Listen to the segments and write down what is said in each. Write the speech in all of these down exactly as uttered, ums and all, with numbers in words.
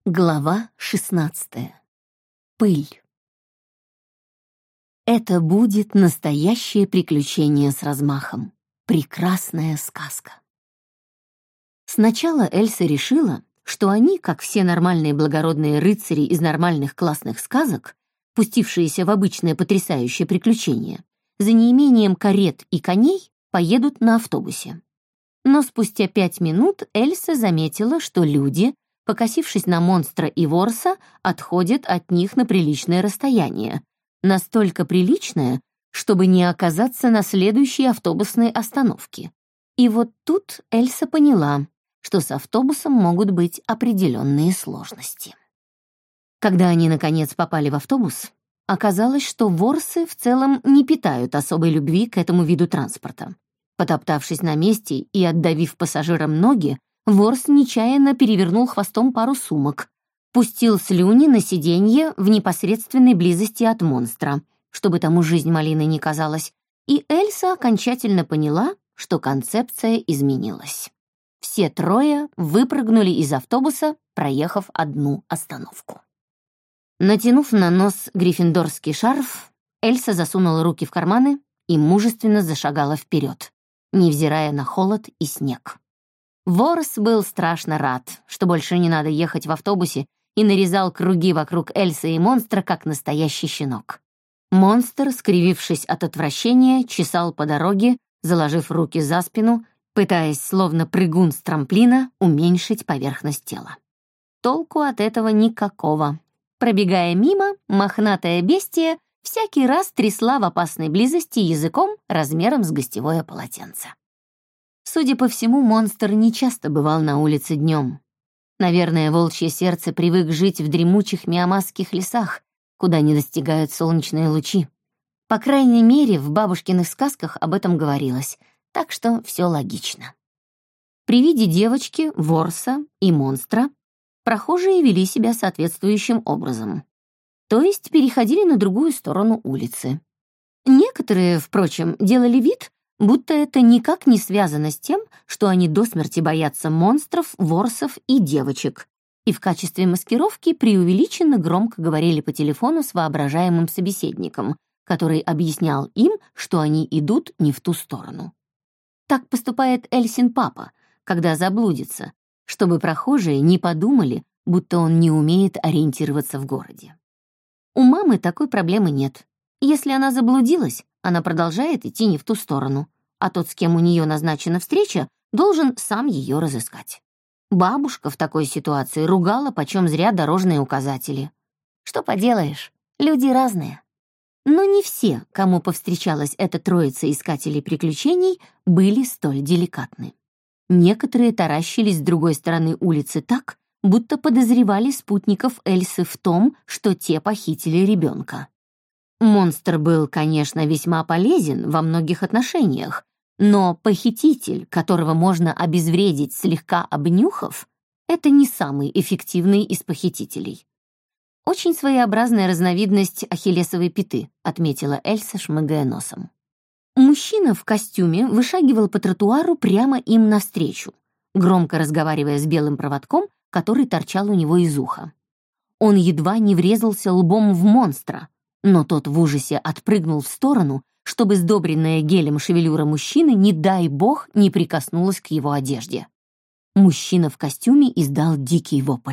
Глава шестнадцатая. Пыль. Это будет настоящее приключение с размахом. Прекрасная сказка. Сначала Эльса решила, что они, как все нормальные благородные рыцари из нормальных классных сказок, пустившиеся в обычное потрясающее приключение, за неимением карет и коней поедут на автобусе. Но спустя пять минут Эльса заметила, что люди, покосившись на монстра и ворса, отходят от них на приличное расстояние. Настолько приличное, чтобы не оказаться на следующей автобусной остановке. И вот тут Эльса поняла, что с автобусом могут быть определенные сложности. Когда они, наконец, попали в автобус, оказалось, что ворсы в целом не питают особой любви к этому виду транспорта. Потоптавшись на месте и отдавив пассажирам ноги, ворс нечаянно перевернул хвостом пару сумок, пустил слюни на сиденье в непосредственной близости от монстра, чтобы тому жизнь малиной не казалась, и Эльса окончательно поняла, что концепция изменилась. Все трое выпрыгнули из автобуса, проехав одну остановку. Натянув на нос гриффиндорский шарф, Эльса засунула руки в карманы и мужественно зашагала вперед, невзирая на холод и снег. Ворс был страшно рад, что больше не надо ехать в автобусе, и нарезал круги вокруг Эльсы и монстра, как настоящий щенок. Монстр, скривившись от отвращения, чесал по дороге, заложив руки за спину, пытаясь, словно прыгун с трамплина, уменьшить поверхность тела. Толку от этого никакого. Пробегая мимо, мохнатое бестие всякий раз трясла в опасной близости языком размером с гостевое полотенце. Судя по всему, монстр нечасто бывал на улице днем. Наверное, волчье сердце привык жить в дремучих миамасских лесах, куда не достигают солнечные лучи. По крайней мере, в бабушкиных сказках об этом говорилось, так что все логично. При виде девочки, ворса и монстра прохожие вели себя соответствующим образом, то есть переходили на другую сторону улицы. Некоторые, впрочем, делали вид, будто это никак не связано с тем, что они до смерти боятся монстров, ворсов и девочек, и в качестве маскировки преувеличенно громко говорили по телефону с воображаемым собеседником, который объяснял им, что они идут не в ту сторону. Так поступает Эльсин папа, когда заблудится, чтобы прохожие не подумали, будто он не умеет ориентироваться в городе. У мамы такой проблемы нет. Если она заблудилась, она продолжает идти не в ту сторону, а тот, с кем у нее назначена встреча, должен сам ее разыскать. Бабушка в такой ситуации ругала почем зря дорожные указатели. Что поделаешь, люди разные. Но не все, кому повстречалась эта троица искателей приключений, были столь деликатны. Некоторые таращились с другой стороны улицы так, будто подозревали спутников Эльсы в том, что те похитили ребенка. Монстр был, конечно, весьма полезен во многих отношениях, но похититель, которого можно обезвредить слегка обнюхав, это не самый эффективный из похитителей. «Очень своеобразная разновидность ахиллесовой пяты», отметила Эльса, шмыгая носом. Мужчина в костюме вышагивал по тротуару прямо им навстречу, громко разговаривая с белым проводком, который торчал у него из уха. Он едва не врезался лбом в монстра, но тот в ужасе отпрыгнул в сторону, чтобы сдобренная гелем шевелюра мужчины, не дай бог, не прикоснулась к его одежде. Мужчина в костюме издал дикий вопль.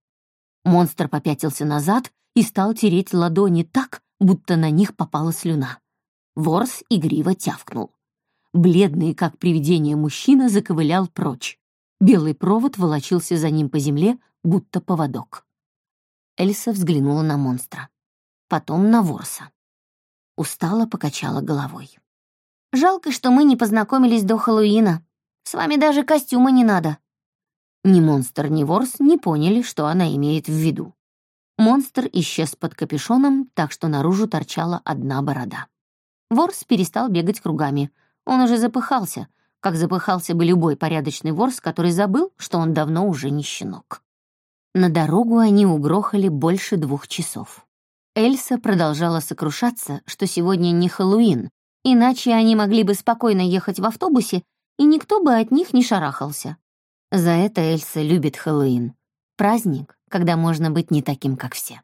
Монстр попятился назад и стал тереть ладони так, будто на них попала слюна. Ворс игриво тявкнул. Бледный, как привидение, мужчина заковылял прочь. Белый провод волочился за ним по земле, будто поводок. Эльса взглянула на монстра. Потом на ворса. Устало покачала головой. «Жалко, что мы не познакомились до Хэллоуина. С вами даже костюма не надо». Ни монстр, ни ворс не поняли, что она имеет в виду. Монстр исчез под капюшоном, так что наружу торчала одна борода. Ворс перестал бегать кругами. Он уже запыхался, как запыхался бы любой порядочный ворс, который забыл, что он давно уже не щенок. На дорогу они угрохали больше двух часов. Эльса продолжала сокрушаться, что сегодня не Хэллоуин, иначе они могли бы спокойно ехать в автобусе, и никто бы от них не шарахался. За это Эльса любит Хэллоуин. Праздник, когда можно быть не таким, как все.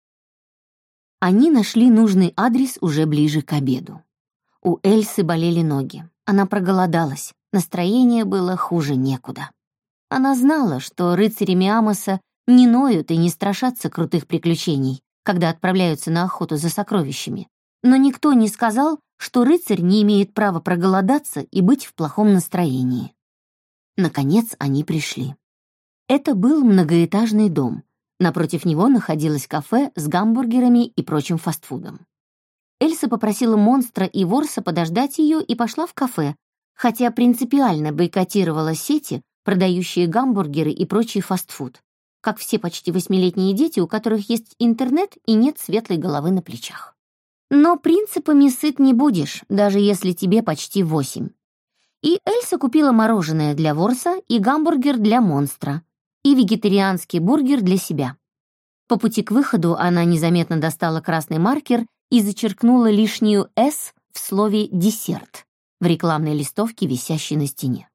Они нашли нужный адрес уже ближе к обеду. У Эльсы болели ноги. Она проголодалась. Настроение было хуже некуда. Она знала, что рыцари Миамоса не ноют и не страшатся крутых приключений, когда отправляются на охоту за сокровищами. Но никто не сказал, что рыцарь не имеет права проголодаться и быть в плохом настроении. Наконец они пришли. Это был многоэтажный дом. Напротив него находилось кафе с гамбургерами и прочим фастфудом. Эльса попросила монстра и ворса подождать ее и пошла в кафе, хотя принципиально бойкотировала сети, продающие гамбургеры и прочий фастфуд, как все почти восьмилетние дети, у которых есть интернет и нет светлой головы на плечах. Но принципами сыт не будешь, даже если тебе почти восемь. И Эльса купила мороженое для ворса и гамбургер для монстра, и вегетарианский бургер для себя. По пути к выходу она незаметно достала красный маркер и зачеркнула лишнюю «с» в слове «десерт» в рекламной листовке, висящей на стене.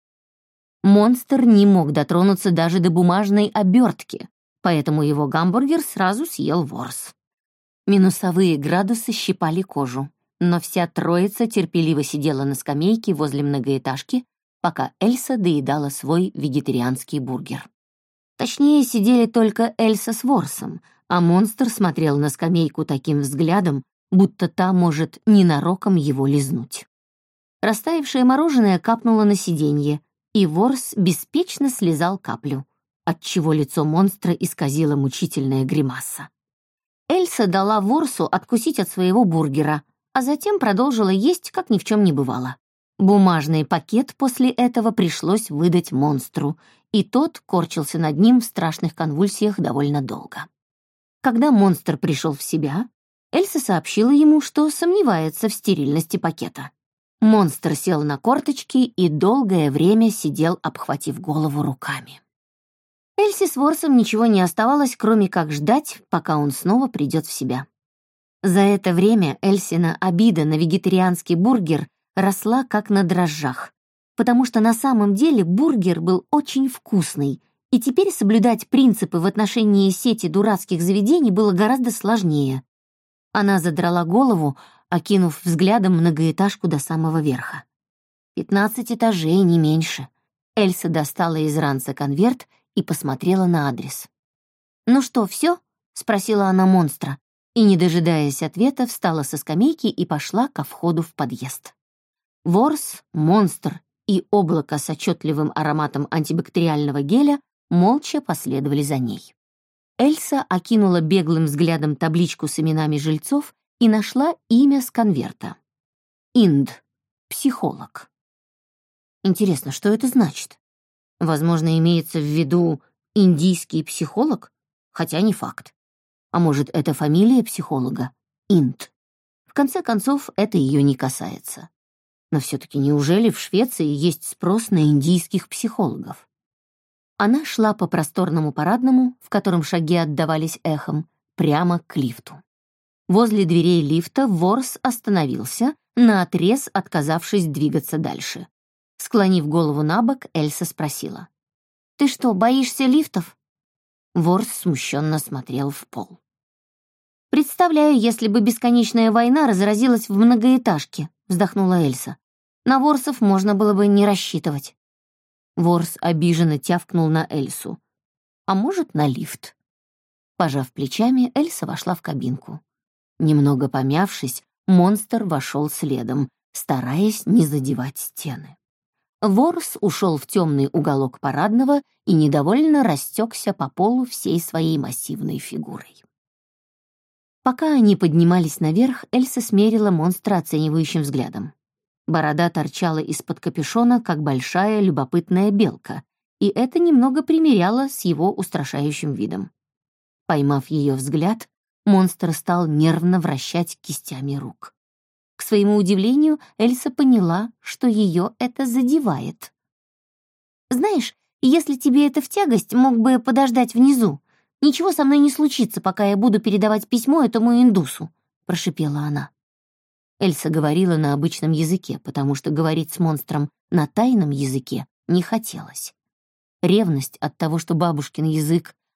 Монстр не мог дотронуться даже до бумажной обертки, поэтому его гамбургер сразу съел ворс. Минусовые градусы щипали кожу, но вся троица терпеливо сидела на скамейке возле многоэтажки, пока Эльса доедала свой вегетарианский бургер. Точнее, сидели только Эльса с ворсом, а монстр смотрел на скамейку таким взглядом, будто та может ненароком его лизнуть. Растаявшее мороженое капнуло на сиденье, и ворс беспечно слезал каплю, отчего лицо монстра исказило мучительная гримаса. Эльса дала ворсу откусить от своего бургера, а затем продолжила есть, как ни в чем не бывало. Бумажный пакет после этого пришлось выдать монстру, и тот корчился над ним в страшных конвульсиях довольно долго. Когда монстр пришел в себя, Эльса сообщила ему, что сомневается в стерильности пакета. Монстр сел на корточки и долгое время сидел, обхватив голову руками. Эльсе с ворсом ничего не оставалось, кроме как ждать, пока он снова придет в себя. За это время Эльсина обида на вегетарианский бургер росла как на дрожжах, потому что на самом деле бургер был очень вкусный, и теперь соблюдать принципы в отношении сети дурацких заведений было гораздо сложнее. Она задрала голову, окинув взглядом многоэтажку до самого верха. Пятнадцать этажей, не меньше. Эльса достала из ранца конверт и посмотрела на адрес. «Ну что, все?» — спросила она монстра, и, не дожидаясь ответа, встала со скамейки и пошла ко входу в подъезд. Ворс, монстр и облако с отчетливым ароматом антибактериального геля молча последовали за ней. Эльса окинула беглым взглядом табличку с именами жильцов и нашла имя с конверта. Инд, психолог. Интересно, что это значит? Возможно, имеется в виду индийский психолог, хотя не факт. А может, это фамилия психолога? Инд. В конце концов, это ее не касается. Но все-таки неужели в Швеции есть спрос на индийских психологов? Она шла по просторному парадному, в котором шаги отдавались эхом, прямо к лифту. Возле дверей лифта ворс остановился, наотрез отказавшись двигаться дальше. Склонив голову на бок, Эльса спросила: «Ты что, боишься лифтов?» Ворс смущенно смотрел в пол. «Представляю, если бы бесконечная война разразилась в многоэтажке», — вздохнула Эльса. «На ворсов можно было бы не рассчитывать». Ворс обиженно тявкнул на Эльсу. «А может, на лифт?» Пожав плечами, Эльса вошла в кабинку. Немного помявшись, монстр вошел следом, стараясь не задевать стены. Ворс ушел в темный уголок парадного и недовольно растекся по полу всей своей массивной фигурой. Пока они поднимались наверх, Эльса смерила монстра оценивающим взглядом. Борода торчала из-под капюшона, как большая любопытная белка, и это немного примеряло с его устрашающим видом. Поймав ее взгляд, монстр стал нервно вращать кистями рук. К своему удивлению, Эльса поняла, что ее это задевает. «Знаешь, если тебе это в тягость, мог бы подождать внизу. Ничего со мной не случится, пока я буду передавать письмо этому индусу», — прошипела она. Эльса говорила на обычном языке, потому что говорить с монстром на тайном языке не хотелось. Ревность от того, что бабушкин язык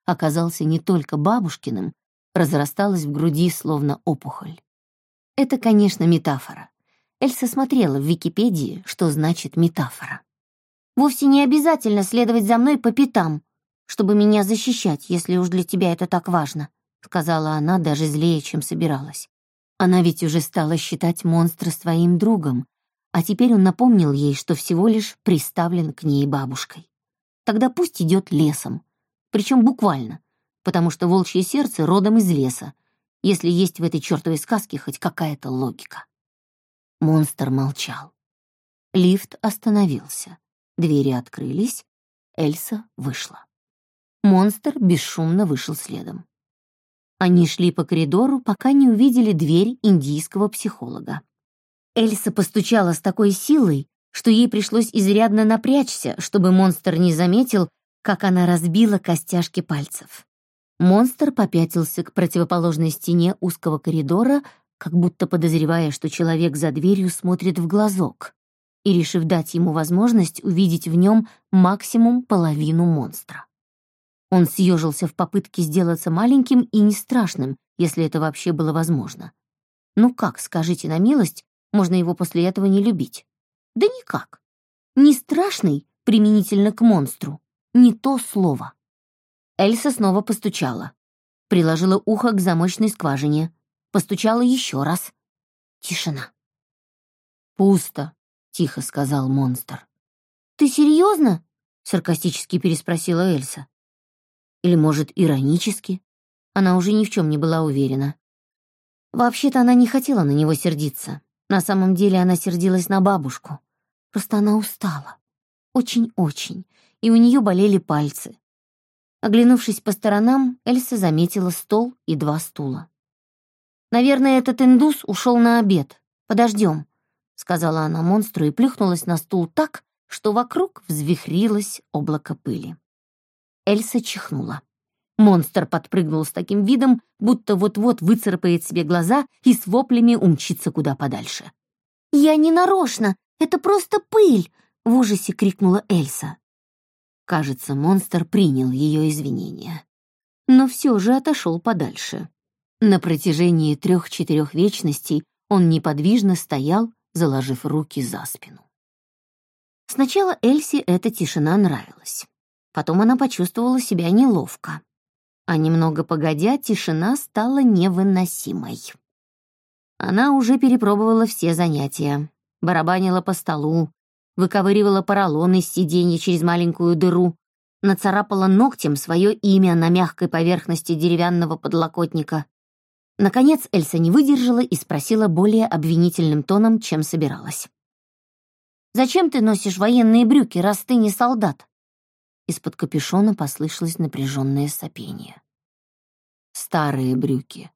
оказался не только бабушкиным, разрасталось в груди словно опухоль. Это, конечно, метафора. Эльса смотрела в Википедии, что значит метафора. «Вовсе не обязательно следовать за мной по пятам, чтобы меня защищать, если уж для тебя это так важно», сказала она даже злее, чем собиралась. Она ведь уже стала считать монстра своим другом, а теперь он напомнил ей, что всего лишь приставлен к ней бабушкой. Тогда пусть идет лесом, причем буквально, потому что волчье сердце родом из леса, если есть в этой чертовой сказке хоть какая-то логика. Монстр молчал. Лифт остановился, двери открылись, Эльса вышла. Монстр бесшумно вышел следом. Они шли по коридору, пока не увидели дверь индийского психолога. Эльса постучала с такой силой, что ей пришлось изрядно напрячься, чтобы монстр не заметил, как она разбила костяшки пальцев. Монстр попятился к противоположной стене узкого коридора, как будто подозревая, что человек за дверью смотрит в глазок, и решив дать ему возможность увидеть в нем максимум половину монстра. Он съежился в попытке сделаться маленьким и не страшным, если это вообще было возможно. Ну как, скажите на милость, можно его после этого не любить? Да никак. Не страшный, применительно к монстру, не то слово. Эльса снова постучала. Приложила ухо к замочной скважине. Постучала еще раз. Тишина. «Пусто», — тихо сказал монстр. «Ты серьезно?» — саркастически переспросила Эльса. Или, может, иронически? Она уже ни в чем не была уверена. Вообще-то она не хотела на него сердиться. На самом деле она сердилась на бабушку. Просто она устала. Очень-очень. И у нее болели пальцы. Оглянувшись по сторонам, Эльса заметила стол и два стула. «Наверное, этот индус ушел на обед. Подождем», — сказала она монстру и плюхнулась на стул так, что вокруг взвихрилось облако пыли. Эльса чихнула. Монстр подпрыгнул с таким видом, будто вот-вот выцарапает себе глаза и с воплями умчится куда подальше. «Я не нарочно, это просто пыль!» — в ужасе крикнула Эльса. Кажется, монстр принял ее извинения. Но все же отошел подальше. На протяжении трех-четырех вечностей он неподвижно стоял, заложив руки за спину. Сначала Эльсе эта тишина нравилась. Потом она почувствовала себя неловко. А немного погодя, тишина стала невыносимой. Она уже перепробовала все занятия. Барабанила по столу, выковыривала поролон из сиденья через маленькую дыру, нацарапала ногтем свое имя на мягкой поверхности деревянного подлокотника. Наконец Эльса не выдержала и спросила более обвинительным тоном, чем собиралась. «Зачем ты носишь военные брюки, раз ты не солдат?» Из-под капюшона послышалось напряженное сопение. «Старые брюки».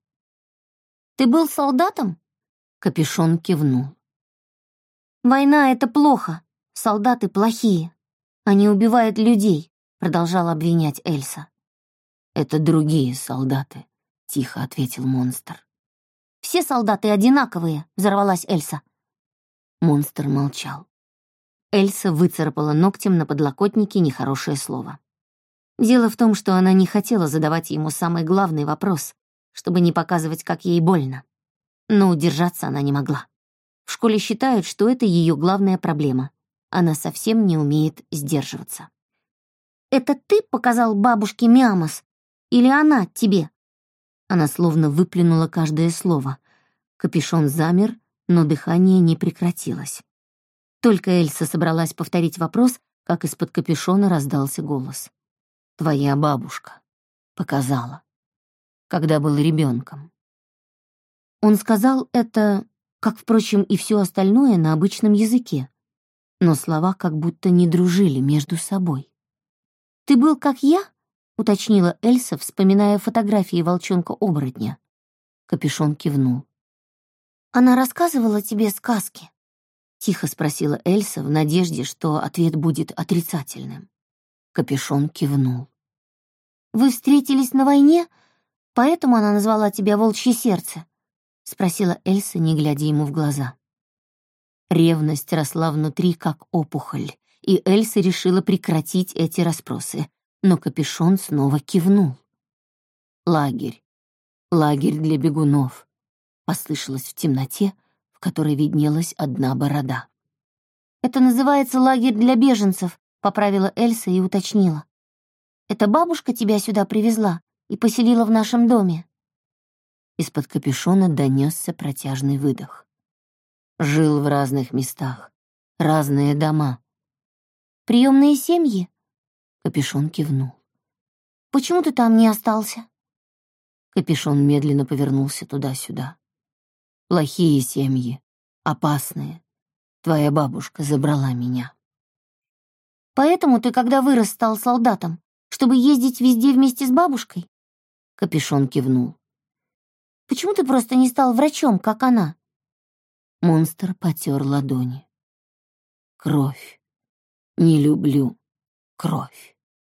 «Ты был солдатом?» Капюшон кивнул. «Война — это плохо. Солдаты плохие. Они убивают людей», — продолжала обвинять Эльса. «Это другие солдаты», — тихо ответил монстр. «Все солдаты одинаковые», — взорвалась Эльса. Монстр молчал. Эльса выцарапала ногтем на подлокотнике нехорошее слово. Дело в том, что она не хотела задавать ему самый главный вопрос, чтобы не показывать, как ей больно. Но удержаться она не могла. В школе считают, что это ее главная проблема. Она совсем не умеет сдерживаться. «Это ты показал бабушке Миамос? Или она тебе?» Она словно выплюнула каждое слово. Капюшон замер, но дыхание не прекратилось. Только Эльса собралась повторить вопрос, как из-под капюшона раздался голос. «Твоя бабушка показала, когда был ребенком». Он сказал это, как, впрочем, и все остальное, на обычном языке, но слова как будто не дружили между собой. «Ты был как я?» — уточнила Эльса, вспоминая фотографии волчонка-оборотня. Капюшон кивнул. «Она рассказывала тебе сказки?» — тихо спросила Эльса в надежде, что ответ будет отрицательным. Капюшон кивнул. «Вы встретились на войне, поэтому она назвала тебя «Волчье сердце»?» — спросила Эльса, не глядя ему в глаза. Ревность росла внутри, как опухоль, и Эльса решила прекратить эти расспросы. но капюшон снова кивнул. «Лагерь. Лагерь для бегунов», — послышалось в темноте, в которой виднелась одна борода. «Это называется лагерь для беженцев», — поправила Эльса и уточнила. «Это бабушка тебя сюда привезла и поселила в нашем доме?» Из-под капюшона донесся протяжный выдох. «Жил в разных местах, разные дома». «Приемные семьи?» Капюшон кивнул. «Почему ты там не остался?» Капюшон медленно повернулся туда-сюда. «Плохие семьи, опасные. Твоя бабушка забрала меня». «Поэтому ты, когда вырос, стал солдатом, чтобы ездить везде вместе с бабушкой?» Капюшон кивнул. «Почему ты просто не стал врачом, как она?» Монстр потер ладони. «Кровь. Не люблю кровь».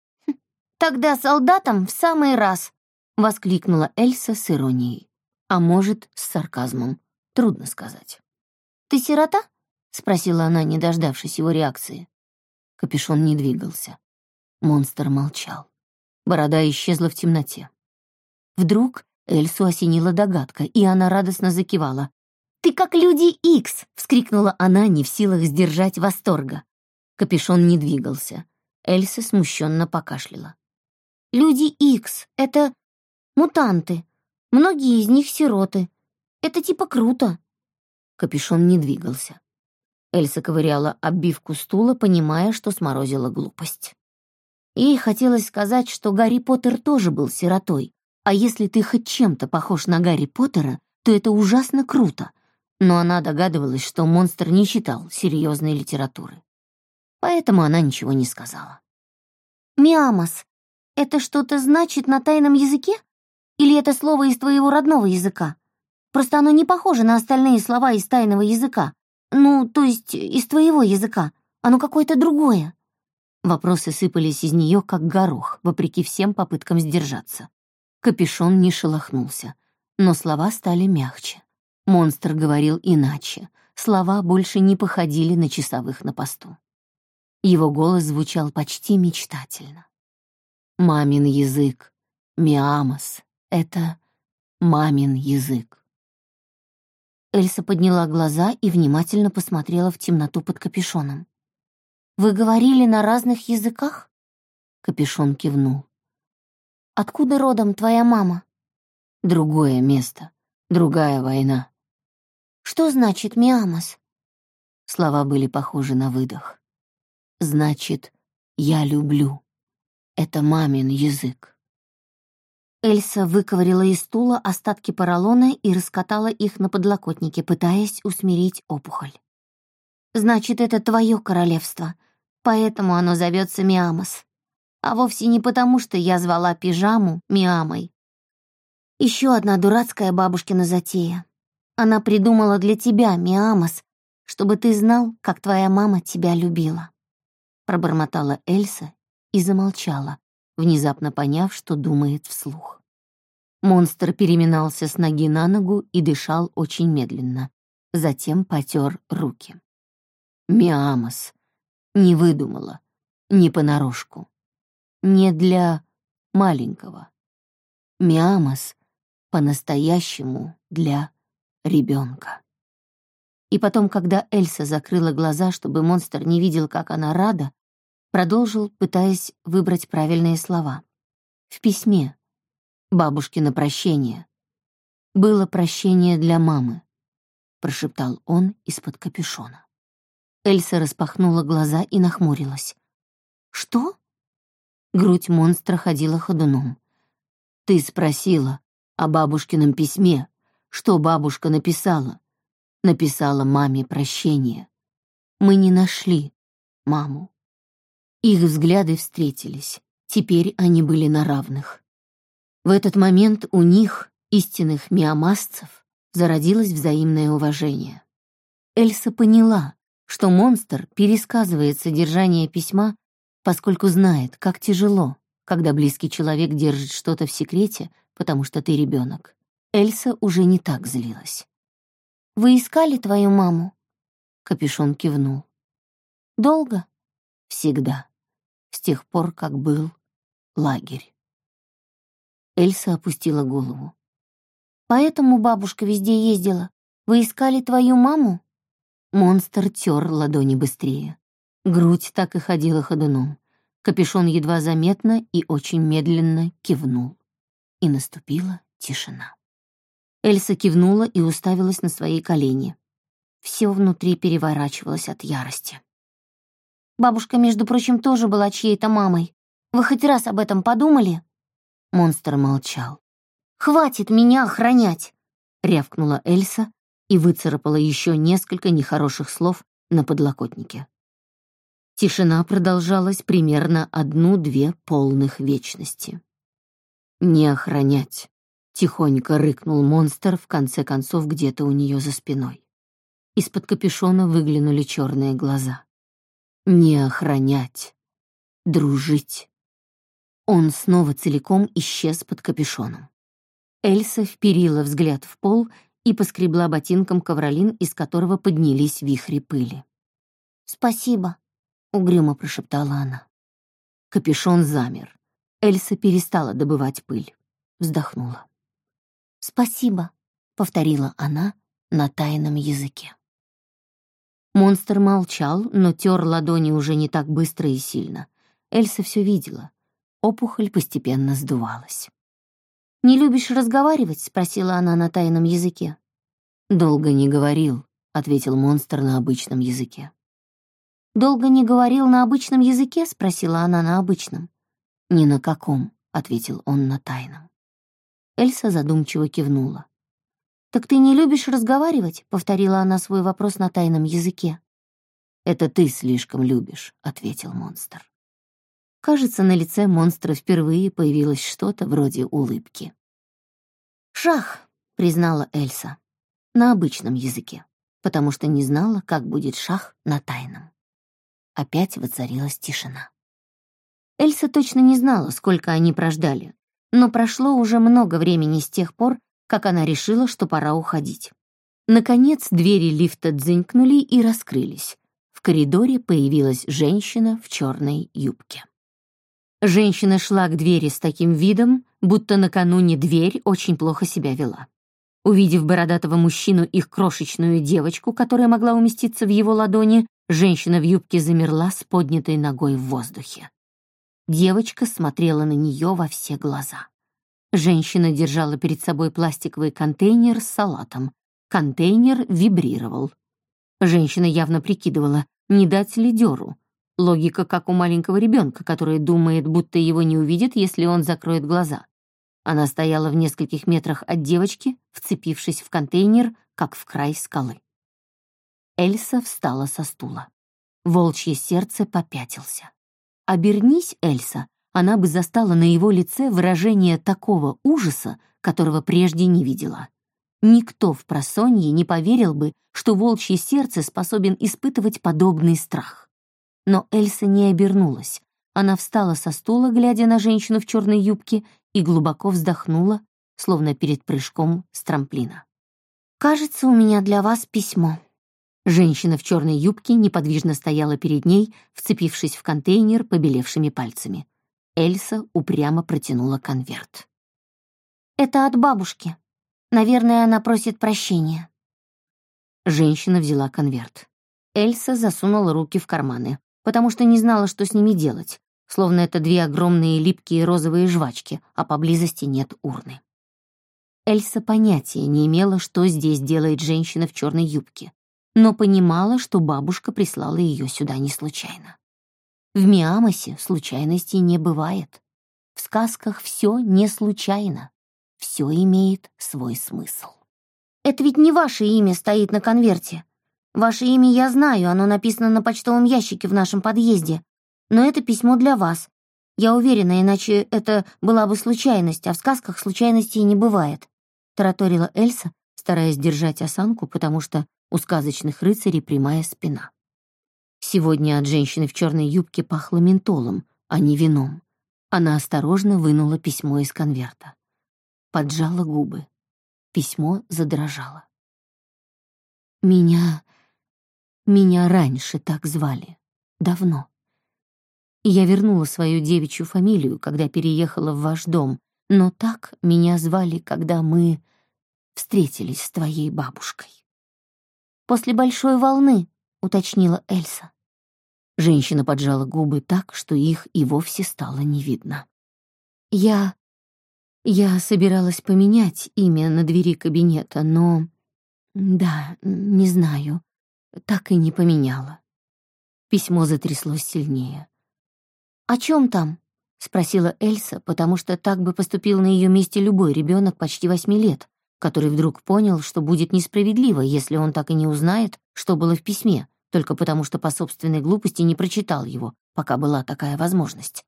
«Тогда солдатом в самый раз!» — воскликнула Эльса с иронией. А может, с сарказмом. Трудно сказать. «Ты сирота?» — спросила она, не дождавшись его реакции. Капюшон не двигался. Монстр молчал. Борода исчезла в темноте. Вдруг Эльсу осенила догадка, и она радостно закивала. «Ты как Люди Икс!» — вскрикнула она, не в силах сдержать восторга. Капюшон не двигался. Эльса смущенно покашляла. «Люди Икс — это мутанты. Многие из них сироты. Это типа круто». Капюшон не двигался. Эльса ковыряла обивку стула, понимая, что сморозила глупость. Ей хотелось сказать, что Гарри Поттер тоже был сиротой, а если ты хоть чем-то похож на Гарри Поттера, то это ужасно круто. Но она догадывалась, что монстр не читал серьезной литературы. Поэтому она ничего не сказала. «Миамос, это что-то значит на тайном языке? Или это слово из твоего родного языка? Просто оно не похоже на остальные слова из тайного языка. Ну, то есть из твоего языка. Оно какое-то другое». Вопросы сыпались из нее, как горох, вопреки всем попыткам сдержаться. Капюшон не шелохнулся, но слова стали мягче. Монстр говорил иначе. Слова больше не походили на часовых на посту. Его голос звучал почти мечтательно. «Мамин язык. Миамос. Это мамин язык». Эльса подняла глаза и внимательно посмотрела в темноту под капюшоном. «Вы говорили на разных языках?» Капюшон кивнул. «Откуда родом твоя мама?» «Другое место. Другая война». «Что значит Миамос?» Слова были похожи на выдох. «Значит, я люблю. Это мамин язык». Эльса выковыряла из стула остатки поролона и раскатала их на подлокотнике, пытаясь усмирить опухоль. «Значит, это твое королевство, поэтому оно зовется Миамос. А вовсе не потому, что я звала пижаму Миамой. Еще одна дурацкая бабушкина затея. Она придумала для тебя, Миамос, чтобы ты знал, как твоя мама тебя любила». Пробормотала Эльса и замолчала, внезапно поняв, что думает вслух. Монстр переминался с ноги на ногу и дышал очень медленно. Затем потер руки. «Миамос. Не выдумала. Не понарошку. Не для маленького. Миамос по-настоящему для ребенка». И потом, когда Эльса закрыла глаза, чтобы монстр не видел, как она рада, продолжил, пытаясь выбрать правильные слова. «В письме. Бабушкино прощение. Было прощение для мамы», — прошептал он из-под капюшона. Эльса распахнула глаза и нахмурилась. «Что?» Грудь монстра ходила ходуном. «Ты спросила о бабушкином письме, что бабушка написала. Написала маме прощение. Мы не нашли маму». Их взгляды встретились. Теперь они были на равных. В этот момент у них, истинных миамасцев, зародилось взаимное уважение. Эльса поняла, что монстр пересказывает содержание письма, поскольку знает, как тяжело, когда близкий человек держит что-то в секрете, потому что ты ребенок. Эльса уже не так злилась. «Вы искали твою маму?» Капюшон кивнул. «Долго?» «Всегда. С тех пор, как был лагерь. Эльса опустила голову. «Поэтому бабушка везде ездила? Вы искали твою маму?» Монстр тер ладони быстрее. Грудь так и ходила ходуном. Капюшон едва заметно и очень медленно кивнул. И наступила тишина. Эльса кивнула и уставилась на свои колени. Все внутри переворачивалось от ярости. «Бабушка, между прочим, тоже была чьей-то мамой. Вы хоть раз об этом подумали?» Монстр молчал. «Хватит меня охранять!» — рявкнула Эльса и выцарапала еще несколько нехороших слов на подлокотнике. Тишина продолжалась примерно одну-две полных вечности. «Не охранять!» — тихонько рыкнул монстр в конце концов где-то у нее за спиной. Из-под капюшона выглянули черные глаза. «Не охранять! Дружить!» Он снова целиком исчез под капюшоном. Эльса вперила взгляд в пол и поскребла ботинком ковролин, из которого поднялись вихри пыли. «Спасибо», — угрюмо прошептала она. Капюшон замер. Эльса перестала добывать пыль. Вздохнула. «Спасибо», — повторила она на тайном языке. Монстр молчал, но тер ладони уже не так быстро и сильно. Эльса все видела. Опухоль постепенно сдувалась. «Не любишь разговаривать?» — спросила она на тайном языке. «Долго не говорил», — ответил монстр на обычном языке. «Долго не говорил на обычном языке?» — спросила она на обычном. «Ни на каком», — ответил он на тайном. Эльса задумчиво кивнула. «Так ты не любишь разговаривать?» — повторила она свой вопрос на тайном языке. «Это ты слишком любишь», — ответил монстр. Кажется, на лице монстра впервые появилось что-то вроде улыбки. «Шах», — признала Эльса, на обычном языке, потому что не знала, как будет шах на тайном. Опять воцарилась тишина. Эльса точно не знала, сколько они прождали, но прошло уже много времени с тех пор, как она решила, что пора уходить. Наконец двери лифта дзынькнули и раскрылись. В коридоре появилась женщина в черной юбке. Женщина шла к двери с таким видом, будто накануне дверь очень плохо себя вела. Увидев бородатого мужчину и крошечную девочку, которая могла уместиться в его ладони, женщина в юбке замерла с поднятой ногой в воздухе. Девочка смотрела на нее во все глаза. Женщина держала перед собой пластиковый контейнер с салатом. Контейнер вибрировал. Женщина явно прикидывала, не дать ли дёру. Логика как у маленького ребенка, который думает, будто его не увидит, если он закроет глаза. Она стояла в нескольких метрах от девочки, вцепившись в контейнер, как в край скалы. Эльса встала со стула. Волчье сердце попятился. Обернись, Эльса, она бы застала на его лице выражение такого ужаса, которого прежде не видела. Никто в просонье не поверил бы, что волчье сердце способен испытывать подобный страх. Но Эльса не обернулась. Она встала со стула, глядя на женщину в черной юбке, и глубоко вздохнула, словно перед прыжком с трамплина. «Кажется, у меня для вас письмо». Женщина в черной юбке неподвижно стояла перед ней, вцепившись в контейнер побелевшими пальцами. Эльса упрямо протянула конверт. «Это от бабушки. Наверное, она просит прощения». Женщина взяла конверт. Эльса засунула руки в карманы, потому что не знала, что с ними делать, словно это две огромные липкие розовые жвачки, а поблизости нет урны. Эльса понятия не имела, что здесь делает женщина в черной юбке, но понимала, что бабушка прислала ее сюда не случайно. В Миамосе случайностей не бывает. В сказках все не случайно. Все имеет свой смысл. «Это ведь не ваше имя стоит на конверте. Ваше имя я знаю, оно написано на почтовом ящике в нашем подъезде. Но это письмо для вас. Я уверена, иначе это была бы случайность, а в сказках случайностей не бывает», — тараторила Эльса, стараясь держать осанку, потому что у сказочных рыцарей прямая спина. Сегодня от женщины в черной юбке пахло ментолом, а не вином. Она осторожно вынула письмо из конверта. Поджала губы. Письмо задрожало. «Меня... меня раньше так звали. Давно. Я вернула свою девичью фамилию, когда переехала в ваш дом, но так меня звали, когда мы встретились с твоей бабушкой». «После большой волны», — уточнила Эльса. Женщина поджала губы так, что их и вовсе стало не видно. «Я... я собиралась поменять имя на двери кабинета, но... да, не знаю, так и не поменяла». Письмо затряслось сильнее. «О чем там?» — спросила Эльса, потому что так бы поступил на ее месте любой ребенок почти восьми лет, который вдруг понял, что будет несправедливо, если он так и не узнает, что было в письме, только потому что по собственной глупости не прочитал его, пока была такая возможность.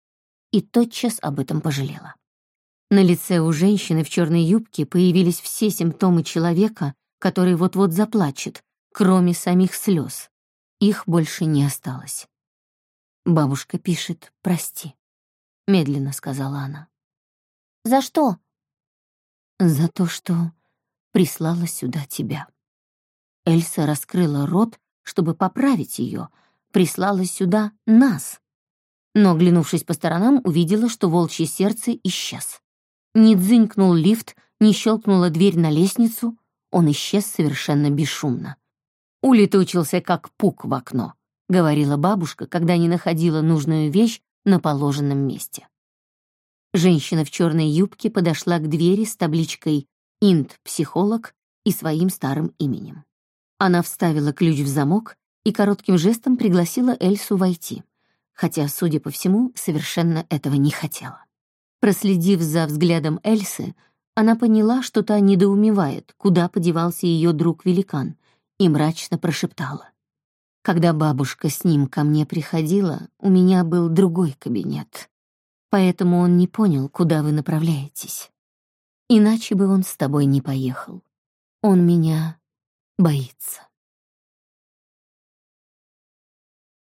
И тотчас об этом пожалела. На лице у женщины в черной юбке появились все симптомы человека, который вот-вот заплачет, кроме самих слез. Их больше не осталось. «Бабушка пишет «прости», — медленно сказала она. «За что?» «За то, что прислала сюда тебя». Эльса раскрыла рот, чтобы поправить ее, прислала сюда нас. Но, оглянувшись по сторонам, увидела, что волчье сердце исчез. Не дзынькнул лифт, не щелкнула дверь на лестницу, он исчез совершенно бесшумно. «Улетучился, как пук в окно», — говорила бабушка, когда не находила нужную вещь на положенном месте. Женщина в черной юбке подошла к двери с табличкой «Инт-психолог» и своим старым именем. Она вставила ключ в замок и коротким жестом пригласила Эльсу войти, хотя, судя по всему, совершенно этого не хотела. Проследив за взглядом Эльсы, она поняла, что та недоумевает, куда подевался ее друг-великан, и мрачно прошептала: «Когда бабушка с ним ко мне приходила, у меня был другой кабинет, поэтому он не понял, куда вы направляетесь. Иначе бы он с тобой не поехал. Он меня боится».